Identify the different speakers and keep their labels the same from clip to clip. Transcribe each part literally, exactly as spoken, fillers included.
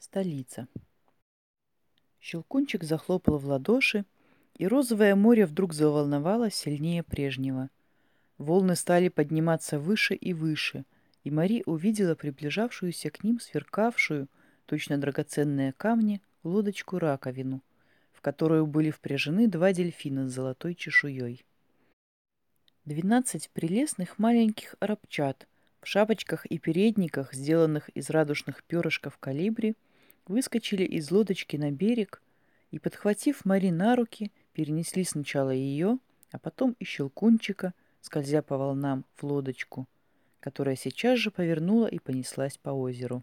Speaker 1: Столица. Щелкунчик захлопал в ладоши, и розовое море вдруг заволновалось сильнее прежнего. Волны стали подниматься выше и выше, и Мари увидела приближавшуюся к ним сверкавшую, точно драгоценные камни, лодочку-раковину, в которую были впряжены два дельфина с золотой чешуей. Двенадцать прелестных маленьких арабчат в шапочках и передниках, сделанных из радужных перышков колибри, выскочили из лодочки на берег и, подхватив Мари на руки, перенесли сначала ее, а потом и Щелкунчика, скользя по волнам, в лодочку, которая сейчас же повернула и понеслась по озеру.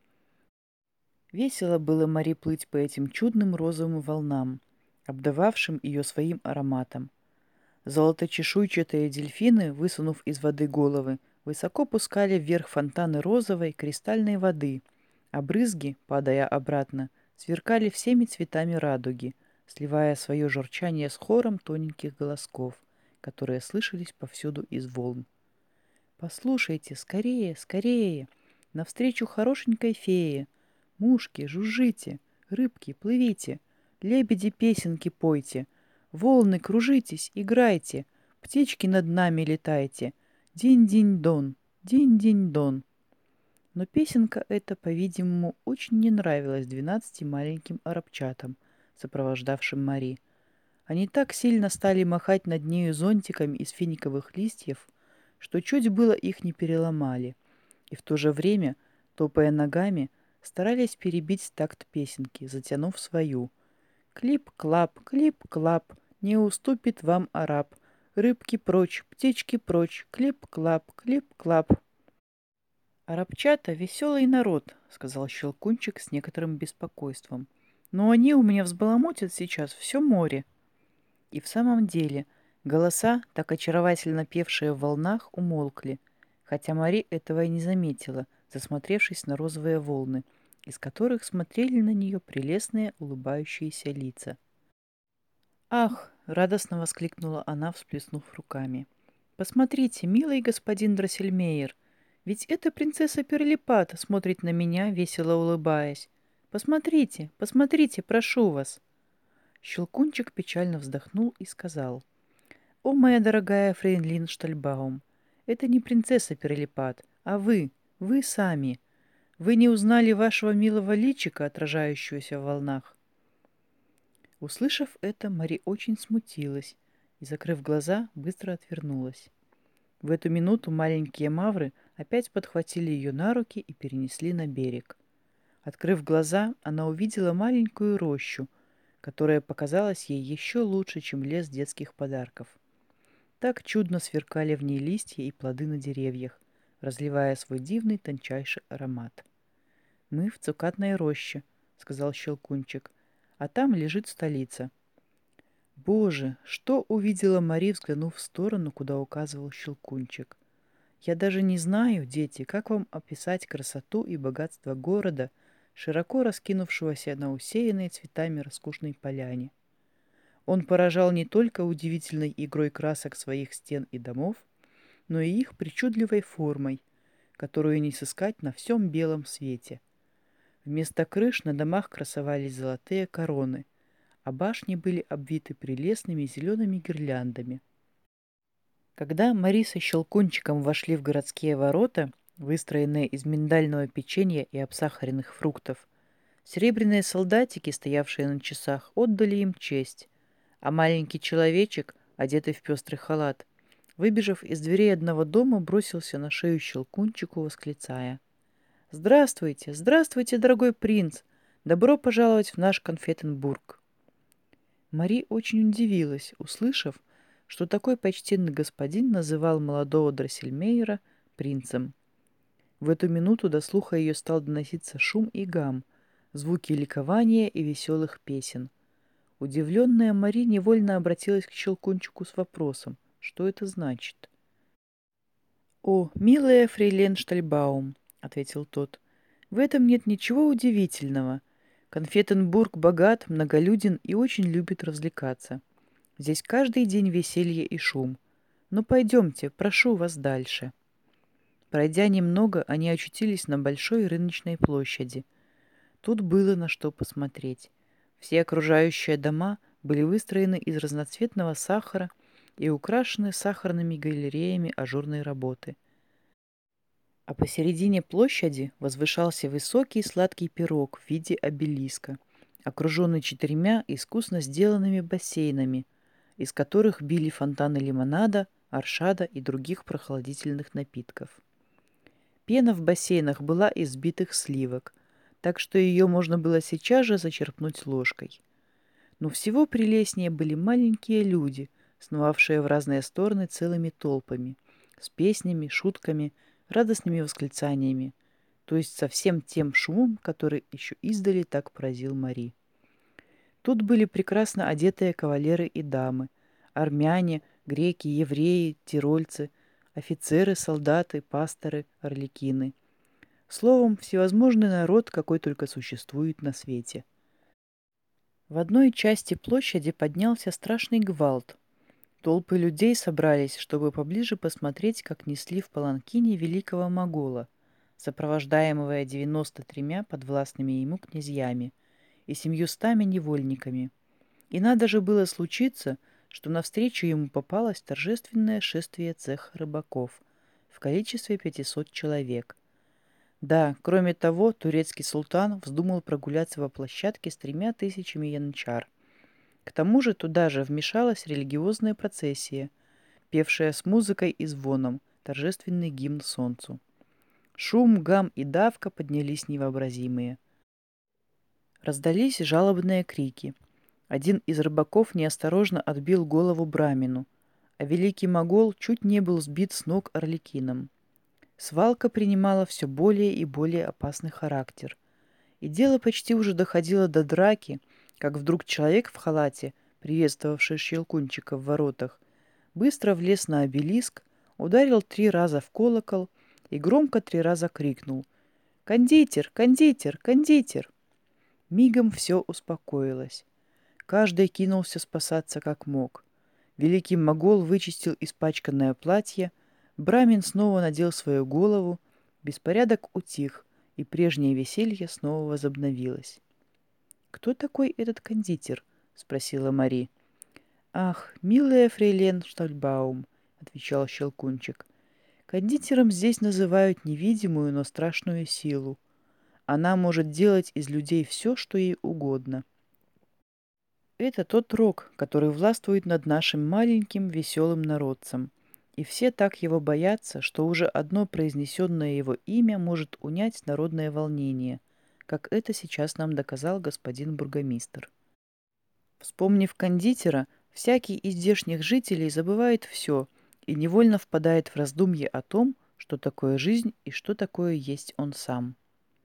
Speaker 1: Весело было Мари плыть по этим чудным розовым волнам, обдававшим ее своим ароматом. Золоточешуйчатые дельфины, высунув из воды головы, высоко пускали вверх фонтаны розовой кристальной воды, а брызги, падая обратно, сверкали всеми цветами радуги, сливая свое журчание с хором тоненьких голосков, которые слышались повсюду из волн. «Послушайте, скорее, скорее! Навстречу хорошенькой фее! Мушки, жужжите! Рыбки, плывите! Лебеди, песенки пойте! Волны, кружитесь, играйте! Птички над нами летайте! Динь-динь-дон! Динь-динь-дон!» Но песенка эта, по-видимому, очень не нравилась двенадцати маленьким арабчатам, сопровождавшим Мари. Они так сильно стали махать над нею зонтиками из финиковых листьев, что чуть было их не переломали, и в то же время, топая ногами, старались перебить такт песенки, затянув свою. «Клип-клап, клип-клап, не уступит вам араб. Рыбки прочь, птички прочь, клип-клап, клип-клап». «Арабчата — веселый народ», — сказал Щелкунчик с некоторым беспокойством. «Но они у меня взбаламутят сейчас все море». И в самом деле голоса, так очаровательно певшие в волнах, умолкли, хотя Мари этого и не заметила, засмотревшись на розовые волны, из которых смотрели на нее прелестные улыбающиеся лица. «Ах!» — радостно воскликнула она, всплеснув руками. «Посмотрите, милый господин Дроссельмейер, ведь эта принцесса Перлипат смотрит на меня, весело улыбаясь. Посмотрите, посмотрите, прошу вас!» Щелкунчик печально вздохнул и сказал: «О, моя дорогая фрейлин Штальбаум, это не принцесса Перлипат, а вы, вы сами. Вы не узнали вашего милого личика, отражающегося в волнах?» Услышав это, Мари очень смутилась и, закрыв глаза, быстро отвернулась. В эту минуту маленькие мавры опять подхватили ее на руки и перенесли на берег. Открыв глаза, она увидела маленькую рощу, которая показалась ей еще лучше, чем лес детских подарков. Так чудно сверкали в ней листья и плоды на деревьях, разливая свой дивный тончайший аромат. «Мы в цукатной роще», — сказал Щелкунчик, — «а там лежит столица». Боже, что увидела Мари, взглянув в сторону, куда указывал Щелкунчик. Я даже не знаю, дети, как вам описать красоту и богатство города, широко раскинувшегося на усеянной цветами роскошной поляне. Он поражал не только удивительной игрой красок своих стен и домов, но и их причудливой формой, которую не сыскать на всем белом свете. Вместо крыш на домах красовались золотые короны, а башни были обвиты прелестными зелеными гирляндами. Когда Мари со Щелкунчиком вошли в городские ворота, выстроенные из миндального печенья и обсахаренных фруктов, серебряные солдатики, стоявшие на часах, отдали им честь, а маленький человечек, одетый в пестрый халат, выбежав из дверей одного дома, бросился на шею Щелкунчику, восклицая: «Здравствуйте, здравствуйте, дорогой принц! Добро пожаловать в наш Конфетенбург!» Мари очень удивилась, услышав, что такой почтенный господин называл молодого Дроссельмейера принцем. В эту минуту до слуха ее стал доноситься шум и гам, звуки ликования и веселых песен. Удивленная Мари невольно обратилась к Щелкунчику с вопросом, что это значит. «О, милая фрейлен Штальбаум», — ответил тот, — «в этом нет ничего удивительного. Конфетенбург богат, многолюден и очень любит развлекаться. Здесь каждый день веселье и шум. Но пойдемте, прошу вас дальше». Пройдя немного, они очутились на большой рыночной площади. Тут было на что посмотреть. Все окружающие дома были выстроены из разноцветного сахара и украшены сахарными галереями ажурной работы. А посередине площади возвышался высокий сладкий пирог в виде обелиска, окруженный четырьмя искусно сделанными бассейнами, из которых били фонтаны лимонада, оршада и других прохладительных напитков. Пена в бассейнах была из взбитых сливок, так что ее можно было сейчас же зачерпнуть ложкой. Но всего прелестнее были маленькие люди, сновавшие в разные стороны целыми толпами, с песнями, шутками, радостными восклицаниями, то есть со всем тем шумом, который еще издали так поразил Мари. Тут были прекрасно одетые кавалеры и дамы, армяне, греки, евреи, тирольцы, офицеры, солдаты, пасторы, орликины. Словом, всевозможный народ, какой только существует на свете. В одной части площади поднялся страшный гвалт. Толпы людей собрались, чтобы поближе посмотреть, как несли в паланкине великого могола, сопровождаемого девяносто тремя подвластными ему князьями и семьюстами невольниками. И надо же было случиться, что навстречу ему попалось торжественное шествие цеха рыбаков в количестве пятисот человек. Да, кроме того, турецкий султан вздумал прогуляться по площадке с тремя тысячами янычар. К тому же туда же вмешалась религиозная процессия, певшая с музыкой и звоном торжественный гимн солнцу. Шум, гам и давка поднялись невообразимые. Раздались жалобные крики. Один из рыбаков неосторожно отбил голову брамину, а великий могол чуть не был сбит с ног орликином. Свалка принимала все более и более опасный характер. И дело почти уже доходило до драки, как вдруг человек в халате, приветствовавший Щелкунчика в воротах, быстро влез на обелиск, ударил три раза в колокол и громко три раза крикнул: «Кондитер! Кондитер! Кондитер!» Мигом все успокоилось. Каждый кинулся спасаться как мог. Великий могол вычистил испачканное платье, брамин снова надел свою голову, беспорядок утих, и прежнее веселье снова возобновилось. «Кто такой этот кондитер?» — спросила Мари. «Ах, милая фрейлен Штальбаум», — отвечал Щелкунчик. «Кондитером здесь называют невидимую, но страшную силу. Она может делать из людей все, что ей угодно. Это тот рок, который властвует над нашим маленьким веселым народцем. И все так его боятся, что уже одно произнесенное его имя может унять народное волнение, как это сейчас нам доказал господин бургомистр. Вспомнив кондитера, всякий из здешних жителей забывает все и невольно впадает в раздумье о том, что такое жизнь и что такое есть он сам.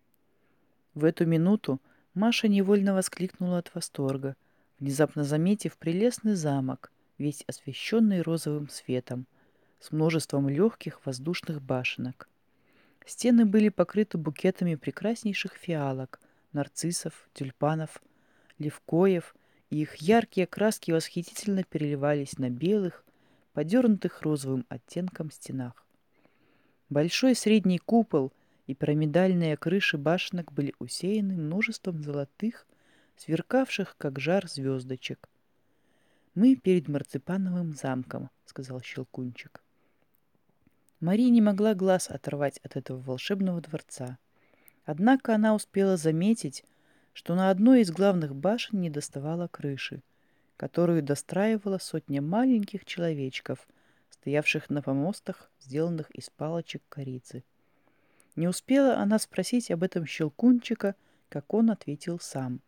Speaker 1: В эту минуту Маша невольно воскликнула от восторга, внезапно заметив прелестный замок, весь освещенный розовым светом, с множеством легких воздушных башенок. Стены были покрыты букетами прекраснейших фиалок, нарциссов, тюльпанов, левкоев, и их яркие краски восхитительно переливались на белых, подернутых розовым оттенком стенах. Большой средний купол и пирамидальные крыши башенок были усеяны множеством золотых, сверкавших, как жар, звездочек. «Мы перед марципановым замком», — сказал Щелкунчик. Мария не могла глаз оторвать от этого волшебного дворца. Однако она успела заметить, что на одной из главных башен недоставало крыши, которую достраивала сотня маленьких человечков, стоявших на помостах, сделанных из палочек корицы. Не успела она спросить об этом Щелкунчика, как он ответил сам.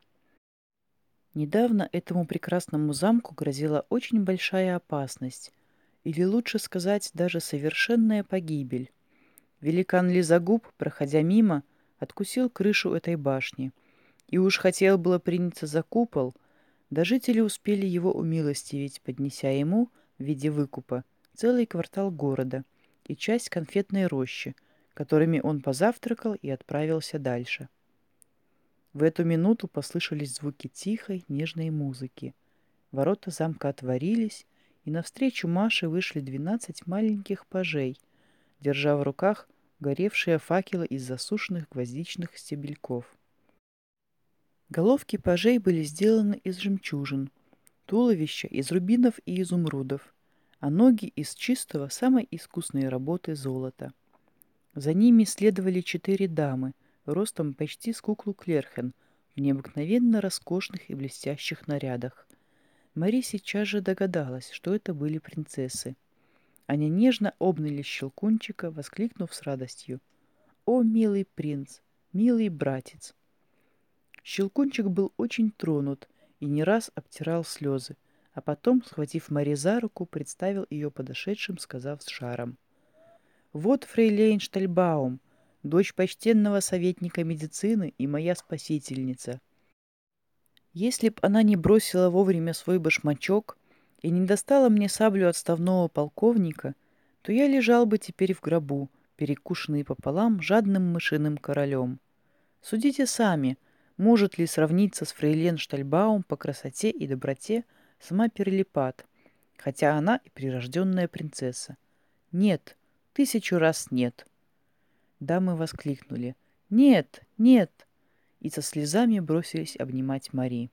Speaker 1: Недавно этому прекрасному замку грозила очень большая опасность, или лучше сказать, даже совершенная погибель. Великан Лизагуб, проходя мимо, откусил крышу этой башни, и уж хотел было приняться за купол, да жители успели его умилостивить, поднеся ему, в виде выкупа, целый квартал города и часть конфетной рощи, которыми он позавтракал и отправился дальше. В эту минуту послышались звуки тихой, нежной музыки. Ворота замка отворились, и навстречу Маше вышли двенадцать маленьких пажей, держа в руках горевшие факелы из засушенных гвоздичных стебельков. Головки пажей были сделаны из жемчужин, туловища из рубинов и изумрудов, а ноги из чистого, самой искусной работы золота. За ними следовали четыре дамы, ростом почти с куклу Клерхен, в необыкновенно роскошных и блестящих нарядах. Мари сейчас же догадалась, что это были принцессы. Они нежно обняли Щелкунчика, воскликнув с радостью: «О, милый принц, милый братец!» Щелкунчик был очень тронут и не раз обтирал слезы, а потом, схватив Мари за руку, представил ее подошедшим, сказав с жаром: «Вот фрейлейн Штальбаум, дочь почтенного советника медицины и моя спасительница. Если б она не бросила вовремя свой башмачок и не достала мне саблю отставного полковника, то я лежал бы теперь в гробу, перекушенный пополам жадным мышиным королем. Судите сами, может ли сравниться с фрейлен Штальбаум по красоте и доброте сама Перлипат, хотя она и прирожденная принцесса? Нет, тысячу раз нет». Дамы воскликнули: «Нет, нет!» и со слезами бросились обнимать Мари.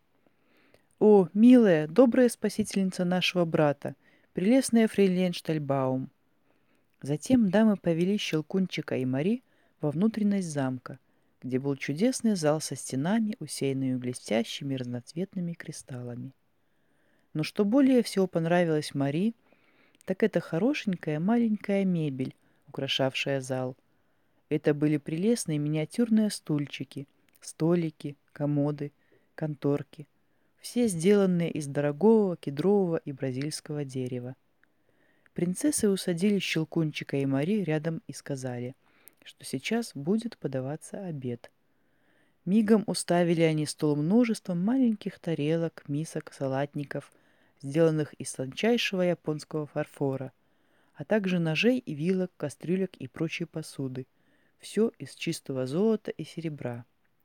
Speaker 1: «О, милая, добрая спасительница нашего брата, прелестная фрейлин Штальбаум!» Затем дамы повели Щелкунчика и Мари во внутренность замка, где был чудесный зал со стенами, усеянными блестящими разноцветными кристаллами. Но что более всего понравилось Мари, так это хорошенькая маленькая мебель, украшавшая зал. Это были прелестные миниатюрные стульчики, столики, комоды, конторки, все сделанные из дорогого кедрового и бразильского дерева. Принцессы усадили Щелкунчика и Мари рядом и сказали, что сейчас будет подаваться обед. Мигом уставили они стол множеством маленьких тарелок, мисок, салатников, сделанных из тончайшего японского фарфора, а также ножей и вилок, кастрюлек и прочей посуды, все из чистого золота и серебра.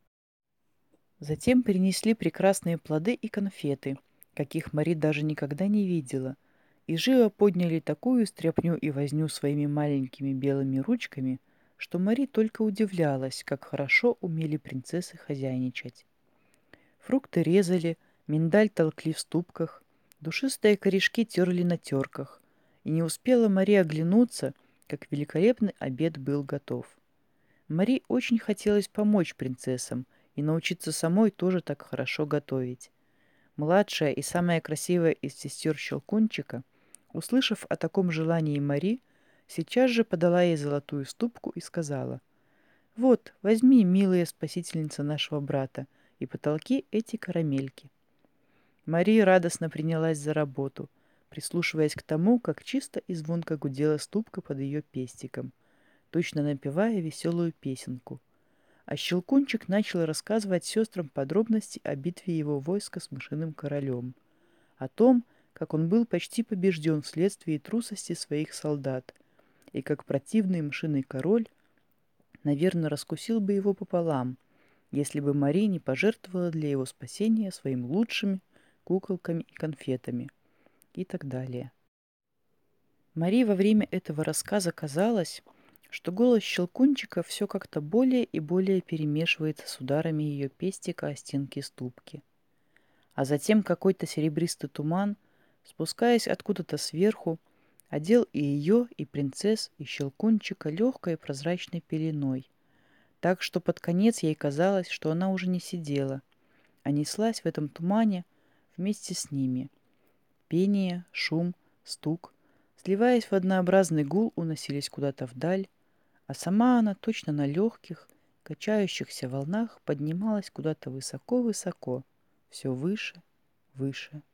Speaker 1: Затем принесли прекрасные плоды и конфеты, каких Мари даже никогда не видела, и живо подняли такую стряпню и возню своими маленькими белыми ручками, что Мари только удивлялась, как хорошо умели принцессы хозяйничать. Фрукты резали, миндаль толкли в ступках, душистые корешки терли на терках, и не успела Мари оглянуться, как великолепный обед был готов. Мари очень хотелось помочь принцессам и научиться самой тоже так хорошо готовить. Младшая и самая красивая из сестер Щелкунчика, услышав о таком желании Мари, сейчас же подала ей золотую ступку и сказала: «Вот, возьми, милая спасительница нашего брата, и потолки эти карамельки». Мари радостно принялась за работу, прислушиваясь к тому, как чисто и звонко гудела ступка под ее пестиком, точно напевая веселую песенку. А Щелкунчик начал рассказывать сестрам подробности о битве его войска с мышиным королем, о том, как он был почти побежден вследствие трусости своих солдат, и как противный мышиный король, наверное, раскусил бы его пополам, если бы Мари не пожертвовала для его спасения своими лучшими куколками и конфетами, и так далее. Мари во время этого рассказа казалось, что голос Щелкунчика все как-то более и более перемешивается с ударами ее пестика о стенки ступки. А затем какой-то серебристый туман, спускаясь откуда-то сверху, одел и ее, и принцесс, и Щелкунчика легкой прозрачной пеленой, так что под конец ей казалось, что она уже не сидела, а неслась в этом тумане вместе с ними. Пение, шум, стук, сливаясь в однообразный гул, уносились куда-то вдаль, а сама она точно на легких, качающихся волнах поднималась куда-то высоко-высоко, все выше, выше